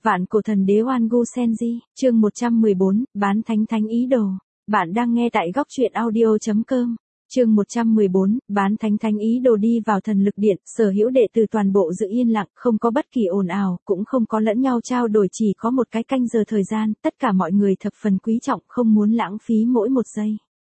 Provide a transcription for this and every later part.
Vạn cổ thần đế Oan Gu Senji, chương 114, bán thánh ý đồ. Bạn đang nghe tại góc truyện audio.com. Chương 114, bán thánh ý đồ. Đi vào thần lực điện, sở hữu đệ tử toàn bộ giữ yên lặng, không có bất kỳ ồn ào, cũng không có lẫn nhau trao đổi, chỉ có một cái canh giờ thời gian, tất cả mọi người thập phần quý trọng, không muốn lãng phí mỗi một giây.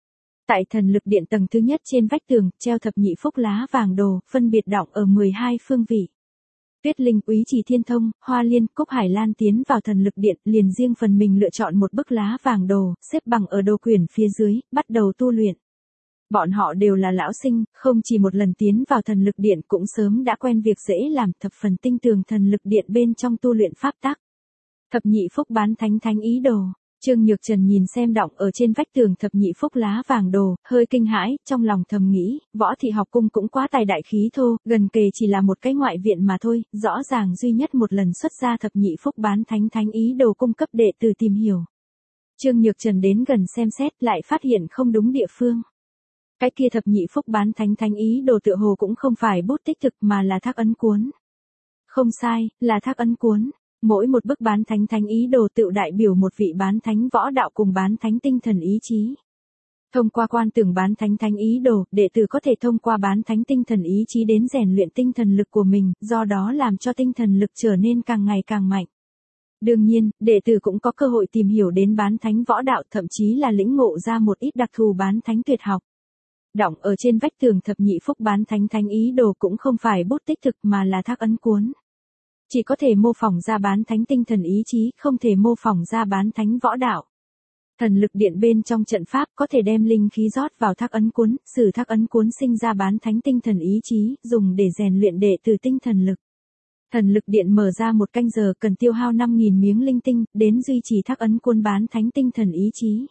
Tại thần lực điện tầng thứ nhất, trên vách tường, treo thập nhị phúc lá vàng đồ, phân biệt đọng ở 12 phương vị. Tuyết Linh, Úy Trì Thiên Thông, Hoa Liên, Cúc Hải Lan tiến vào thần lực điện, liền riêng phần mình lựa chọn một bức lá vàng đồ, xếp bằng ở đồ quyển phía dưới, bắt đầu tu luyện. Bọn họ đều là lão sinh, không chỉ một lần tiến vào thần lực điện, cũng sớm đã quen việc dễ làm, thập phần tinh tường thần lực điện bên trong tu luyện pháp tắc. Thập nhị phúc bán thánh ý đồ. Trương Nhược Trần nhìn xem đọng ở trên vách tường thập nhị phúc lá vàng đồ, hơi kinh hãi, trong lòng thầm nghĩ, Võ Thị học cung cũng quá tài đại khí thô, gần kề chỉ là một cái ngoại viện mà thôi, rõ ràng duy nhất một lần xuất ra thập nhị phúc bán thánh ý đồ cung cấp đệ tử tìm hiểu. Trương Nhược Trần đến gần xem xét, lại phát hiện không đúng địa phương. Cái kia thập nhị phúc bán thánh ý đồ tựa hồ cũng không phải bút tích thực mà là thác ấn cuốn. Không sai, là thác ấn cuốn. Mỗi một bức bán thánh ý đồ tự đại biểu một vị bán thánh võ đạo cùng bán thánh tinh thần ý chí. Thông qua quan tưởng bán thánh ý đồ, đệ tử có thể thông qua bán thánh tinh thần ý chí đến rèn luyện tinh thần lực của mình, do đó làm cho tinh thần lực trở nên càng ngày càng mạnh. Đương nhiên, đệ tử cũng có cơ hội tìm hiểu đến bán thánh võ đạo, thậm chí là lĩnh ngộ ra một ít đặc thù bán thánh tuyệt học. Đọng ở trên vách tường thập nhị phúc bán thánh ý đồ cũng không phải bút tích thực mà là thác ấn cuốn. Chỉ có thể mô phỏng ra bán thánh tinh thần ý chí, không thể mô phỏng ra bán thánh võ đạo. Thần lực điện bên trong trận pháp có thể đem linh khí rót vào thác ấn cuốn, sử thác ấn cuốn sinh ra bán thánh tinh thần ý chí, dùng để rèn luyện đệ tử tinh thần lực. Thần lực điện mở ra một canh giờ cần tiêu hao 5.000 miếng linh tinh, đến duy trì thác ấn cuốn bán thánh tinh thần ý chí.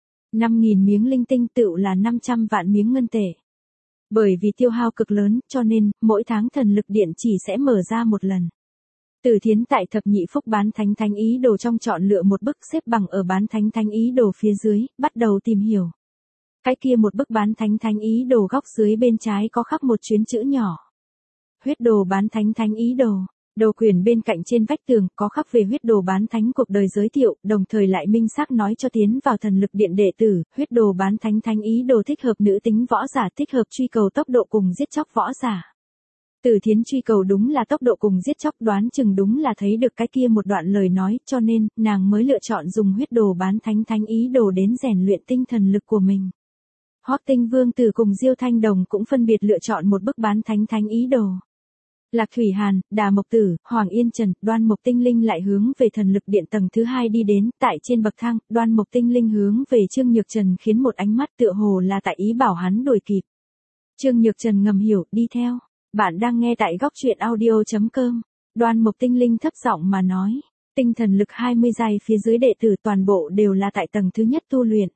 5.000 miếng linh tinh tựu là 500 vạn miếng ngân tệ. Bởi vì tiêu hao cực lớn, cho nên, mỗi tháng thần lực điện chỉ sẽ mở ra một lần. Từ Thiến tại thập nhị phúc bán thánh ý đồ trong chọn lựa một bức xếp bằng ở bán thánh ý đồ phía dưới, bắt đầu tìm hiểu. Cái kia một bức bán thánh ý đồ góc dưới bên trái có khắc một chuyến chữ nhỏ. Huyết đồ bán thánh ý đồ. Đồ quyển bên cạnh trên vách tường có khắc về huyết đồ bán thánh cuộc đời giới thiệu, đồng thời lại minh xác nói cho tiến vào thần lực điện đệ tử, huyết đồ bán thánh ý đồ thích hợp nữ tính võ giả, thích hợp truy cầu tốc độ cùng giết chóc võ giả. Từ Thiến truy cầu đúng là tốc độ cùng giết chóc, đoán chừng đúng là thấy được cái kia một đoạn lời nói, cho nên, nàng mới lựa chọn dùng huyết đồ bán thánh ý đồ đến rèn luyện tinh thần lực của mình. Hoắc Tinh Vương Tử cùng Diêu Thanh Đồng cũng phân biệt lựa chọn một bức bán thánh ý đồ. Lạc Thủy Hàn, Đà Mộc Tử, Hoàng Yên Trần, Đoan Mộc Tinh Linh lại hướng về thần lực điện tầng thứ 2 đi đến, tại trên bậc thang, Đoan Mộc Tinh Linh hướng về Trương Nhược Trần khiến một ánh mắt tựa hồ là tại ý bảo hắn đuổi kịp. Trương Nhược Trần ngầm hiểu, đi theo. Bạn đang nghe tại góc truyện audio.com. Đoan Mộc Tinh Linh thấp giọng mà nói, tinh thần lực 20 giai phía dưới đệ tử toàn bộ đều là tại tầng thứ nhất tu luyện.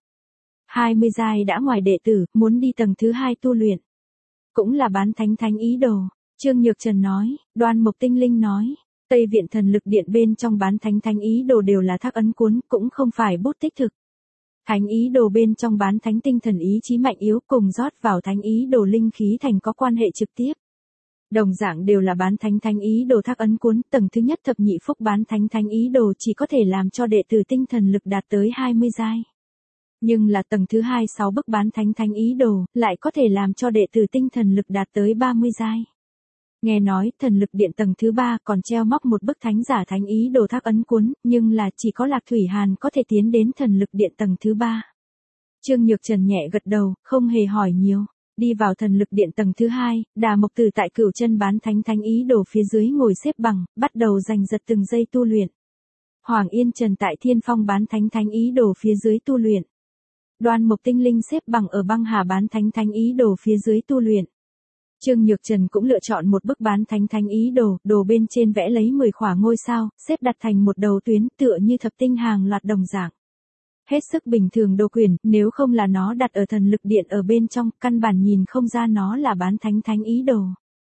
20 giai đã ngoài đệ tử, muốn đi tầng thứ 2 tu luyện. Cũng là bán thánh ý đồ. Trương Nhược Trần nói, Đoan Mộc Tinh Linh nói, Tây Viện thần lực điện bên trong bán thánh ý đồ đều là thác ấn cuốn, cũng không phải bút tích thực. Thánh ý đồ bên trong bán thánh tinh thần ý chí mạnh yếu cùng rót vào thánh ý đồ linh khí thành có quan hệ trực tiếp. Đồng dạng đều là bán thánh ý đồ thác ấn cuốn, tầng thứ nhất thập nhị phúc bán thánh ý đồ chỉ có thể làm cho đệ tử tinh thần lực đạt tới 20 giai. Nhưng là tầng thứ 2 6 bức bán thánh ý đồ, lại có thể làm cho đệ tử tinh thần lực đạt tới 30 giai. Nghe nói, thần lực điện tầng thứ 3 còn treo móc một bức thánh giả thánh ý đồ thác ấn cuốn, nhưng là chỉ có Lạc Thủy Hàn có thể tiến đến thần lực điện tầng thứ 3. Trương Nhược Trần nhẹ gật đầu, không hề hỏi nhiều. Đi vào thần lực điện tầng thứ 2, Đà Mộc Tử tại Cửu Chân bán thánh ý đồ phía dưới ngồi xếp bằng, bắt đầu giành giật từng giây tu luyện. Hoàng Yên Trần tại Thiên Phong bán thánh ý đồ phía dưới tu luyện. Đoan Mộc Tinh Linh xếp bằng ở Băng Hà bán thánh ý đồ phía dưới tu luyện. Trương Nhược Trần cũng lựa chọn một bức bán thánh ý đồ, đồ bên trên vẽ lấy 10 khỏa ngôi sao, xếp đặt thành một đầu tuyến tựa như thập tinh hàng loạt đồng dạng. Hết sức bình thường đồ quyển, nếu không là nó đặt ở thần lực điện ở bên trong, căn bản nhìn không ra nó là bán thánh ý đồ.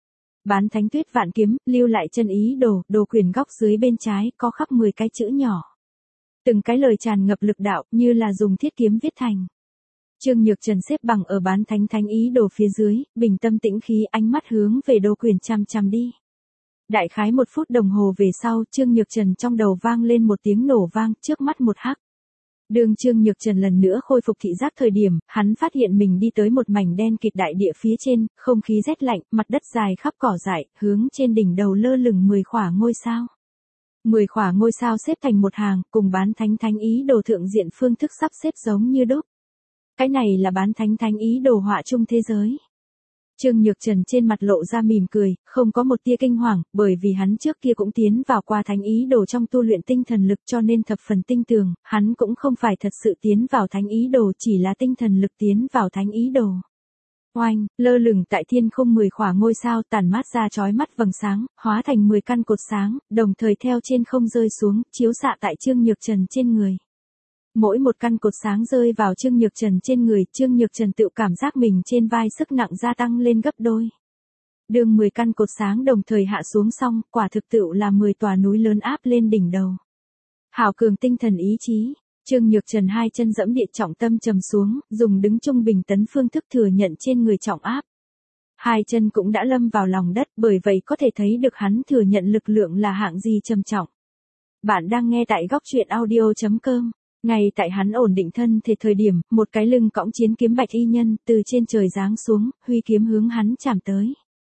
Bán thánh tuyết vạn kiếm, lưu lại chân ý đồ, đồ quyển góc dưới bên trái, có khắc 10 cái chữ nhỏ. Từng cái lời tràn ngập lực đạo, như là dùng thiết kiếm viết thành. Trương Nhược Trần xếp bằng ở bán thánh ý đồ phía dưới, bình tâm tĩnh khí, ánh mắt hướng về đồ quyển chăm chăm đi. Đại khái 1 phút đồng hồ về sau, Trương Nhược Trần trong đầu vang lên một tiếng nổ vang, trước mắt một hắc. Đường Trương Nhược Trần lần nữa khôi phục thị giác thời điểm, hắn phát hiện mình đi tới một mảnh đen kịt đại địa phía trên, không khí rét lạnh, mặt đất dài khắp cỏ dại, hướng trên đỉnh đầu lơ lửng 10 khỏa ngôi sao. 10 khỏa ngôi sao xếp thành một hàng, cùng bán thánh ý đồ thượng diện phương thức sắp xếp giống như đúc. Cái này là bán thánh ý đồ họa chung thế giới. Trương Nhược Trần trên mặt lộ ra mỉm cười, không có một tia kinh hoàng, bởi vì hắn trước kia cũng tiến vào qua thánh ý đồ trong tu luyện tinh thần lực cho nên thập phần tinh tường, hắn cũng không phải thật sự tiến vào thánh ý đồ, chỉ là tinh thần lực tiến vào thánh ý đồ. Oanh, lơ lửng tại thiên không 10 khỏa ngôi sao tản mát ra chói mắt vầng sáng, hóa thành 10 căn cột sáng, đồng thời theo trên không rơi xuống, chiếu xạ tại Trương Nhược Trần trên người. Mỗi một căn cột sáng rơi vào Trương Nhược Trần trên người, Trương Nhược Trần tự cảm giác mình trên vai sức nặng gia tăng lên gấp đôi. Đường 10 căn cột sáng đồng thời hạ xuống xong, quả thực tự là 10 tòa núi lớn áp lên đỉnh đầu. Hào cường tinh thần ý chí, Trương Nhược Trần hai chân dẫm địa trọng tâm trầm xuống, dùng đứng trung bình tấn phương thức thừa nhận trên người trọng áp. Hai chân cũng đã lâm vào lòng đất, bởi vậy có thể thấy được hắn thừa nhận lực lượng là hạng gì trầm trọng. Bạn đang nghe tại góc truyện audio.com. Ngay tại hắn ổn định thân thể thời điểm, một cái lưng cõng chiến kiếm bạch y nhân từ trên trời giáng xuống, huy kiếm hướng hắn chạm tới.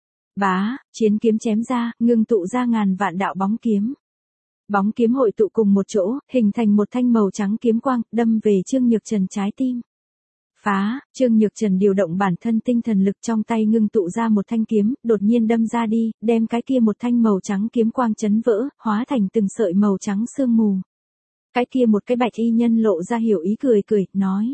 Bá, chiến kiếm chém ra, ngưng tụ ra ngàn vạn đạo bóng kiếm. Bóng kiếm hội tụ cùng một chỗ, hình thành một thanh màu trắng kiếm quang, đâm về Trương Nhược Trần trái tim. Phá, Trương Nhược Trần điều động bản thân tinh thần lực trong tay ngưng tụ ra một thanh kiếm, đột nhiên đâm ra đi, đem cái kia một thanh màu trắng kiếm quang chấn vỡ, hóa thành từng sợi màu trắng sương mù. Cái kia một cái bạch y nhân lộ ra hiểu ý cười cười, nói.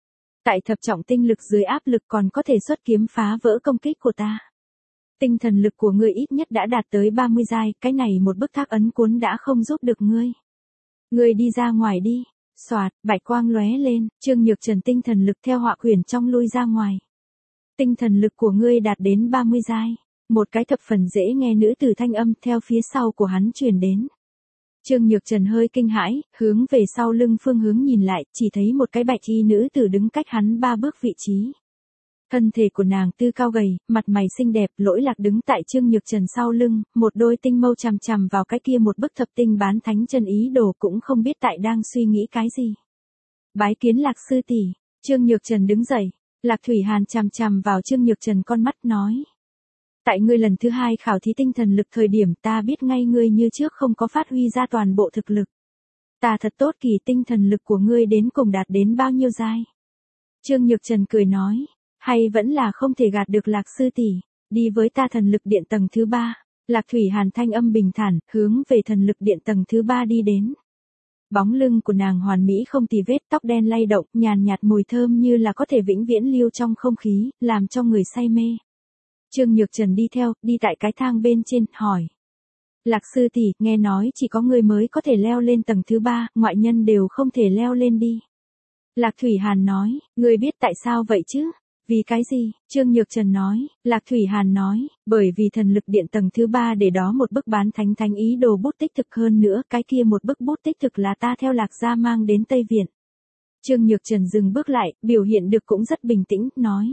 Tại thập trọng tinh lực dưới áp lực còn có thể xuất kiếm phá vỡ công kích của ta. Tinh thần lực của ngươi ít nhất đã đạt tới 30 giai, cái này một bức thác ấn cuốn đã không giúp được ngươi. Ngươi đi ra ngoài đi. Xoạt, bạch quang lóe lên, Trương Nhược Trần tinh thần lực theo họa quyển trong lui ra ngoài. Tinh thần lực của ngươi đạt đến 30 giai. Một cái thập phần dễ nghe nữ tử thanh âm theo phía sau của hắn truyền đến. Trương Nhược Trần hơi kinh hãi, hướng về sau lưng phương hướng nhìn lại, chỉ thấy một cái bạch y nữ tử đứng cách hắn 3 bước vị trí. Thân thể của nàng tư cao gầy, mặt mày xinh đẹp, lỗi lạc đứng tại Trương Nhược Trần sau lưng, một đôi tinh mâu chằm chằm vào cái kia một bức thập tinh bán thánh chân ý đồ cũng không biết tại đang suy nghĩ cái gì. Bái kiến Lạc sư tỷ. Trương Nhược Trần đứng dậy, Lạc Thủy Hàn chằm chằm vào Trương Nhược Trần con mắt nói. Tại ngươi lần thứ 2 khảo thí tinh thần lực thời điểm ta biết ngay ngươi như trước không có phát huy ra toàn bộ thực lực. Ta thật tốt kỳ tinh thần lực của ngươi đến cùng đạt đến bao nhiêu giai. Trương Nhược Trần cười nói, hay vẫn là không thể gạt được Lạc sư tỷ, đi với ta thần lực điện tầng thứ 3. Lạc Thủy Hàn thanh âm bình thản, hướng về thần lực điện tầng thứ 3 đi đến. Bóng lưng của nàng hoàn mỹ không tì vết, tóc đen lay động, nhàn nhạt mùi thơm như là có thể vĩnh viễn lưu trong không khí, làm cho người say mê. Trương Nhược Trần đi theo, đi tại cái thang bên trên, hỏi. Lạc sư tỷ, nghe nói chỉ có người mới có thể leo lên tầng thứ 3, ngoại nhân đều không thể leo lên đi. Lạc Thủy Hàn nói, ngươi biết tại sao vậy chứ? Vì cái gì? Trương Nhược Trần nói, Lạc Thủy Hàn nói, bởi vì thần lực điện tầng thứ 3 để đó một bức bán thánh ý đồ bút tích thực hơn nữa, cái kia một bức bút tích thực là ta theo Lạc gia mang đến Tây Viện. Trương Nhược Trần dừng bước lại, biểu hiện được cũng rất bình tĩnh, nói.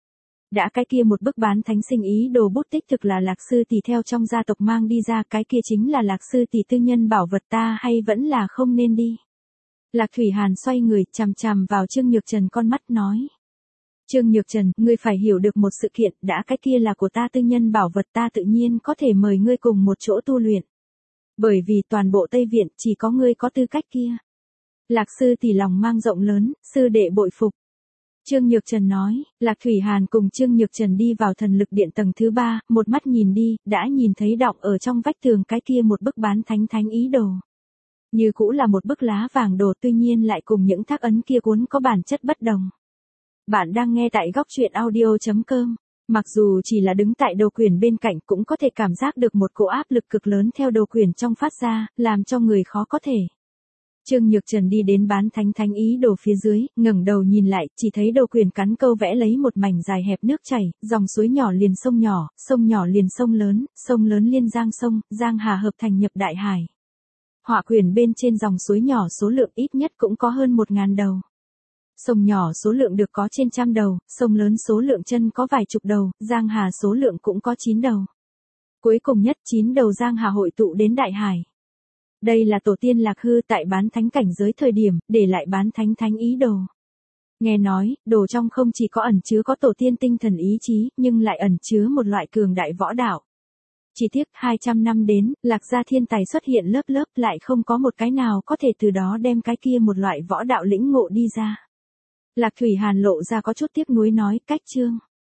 Đã cái kia một bức bán thánh sinh ý đồ bút tích thực là Lạc sư tỷ theo trong gia tộc mang đi ra, cái kia chính là Lạc sư tỷ tư nhân bảo vật, ta hay vẫn là không nên đi. Lạc Thủy Hàn xoay người, chằm chằm vào Trương Nhược Trần con mắt nói. Trương Nhược Trần, ngươi phải hiểu được một sự kiện, đã cái kia là của ta tư nhân bảo vật, ta tự nhiên có thể mời ngươi cùng một chỗ tu luyện. Bởi vì toàn bộ Tây Viện chỉ có ngươi có tư cách kia. Lạc sư tỷ lòng mang rộng lớn, sư đệ bội phục. Trương Nhược Trần nói, Lạc Thủy Hàn cùng Trương Nhược Trần đi vào thần lực điện tầng thứ 3, một mắt nhìn đi, đã nhìn thấy đọng ở trong vách tường cái kia một bức bán thánh ý đồ. Như cũ là một bức lá vàng đồ, tuy nhiên lại cùng những thác ấn kia cuốn có bản chất bất đồng. Bạn đang nghe tại góc truyện audio.com. Mặc dù chỉ là đứng tại đầu quyển bên cạnh cũng có thể cảm giác được một cỗ áp lực cực lớn theo đầu quyển trong phát ra, làm cho người khó có thể. Trương Nhược Trần đi đến bán thánh ý đồ phía dưới, ngẩng đầu nhìn lại, chỉ thấy đầu quyển cắn câu vẽ lấy một mảnh dài hẹp nước chảy, dòng suối nhỏ liền sông nhỏ liền sông lớn liên giang hà hợp thành nhập đại hải. Họa quyển bên trên dòng suối nhỏ số lượng ít nhất cũng có hơn 1000 đầu. Sông nhỏ số lượng được có trên 100 đầu, sông lớn số lượng chân có vài chục đầu, giang hà số lượng cũng có 9 đầu. Cuối cùng nhất 9 đầu giang hà hội tụ đến Đại Hải. Đây là tổ tiên Lạc Hư tại bán thánh cảnh giới thời điểm, để lại bán thánh thánh ý đồ. Nghe nói, đồ trong không chỉ có ẩn chứa có tổ tiên tinh thần ý chí, nhưng lại ẩn chứa một loại cường đại võ đạo. Chỉ tiếc 200 năm đến, Lạc gia thiên tài xuất hiện lớp lớp lại không có một cái nào có thể từ đó đem cái kia một loại võ đạo lĩnh ngộ đi ra. Lạc Thủy Hàn lộ ra có chút tiếc nuối nói, cách chương.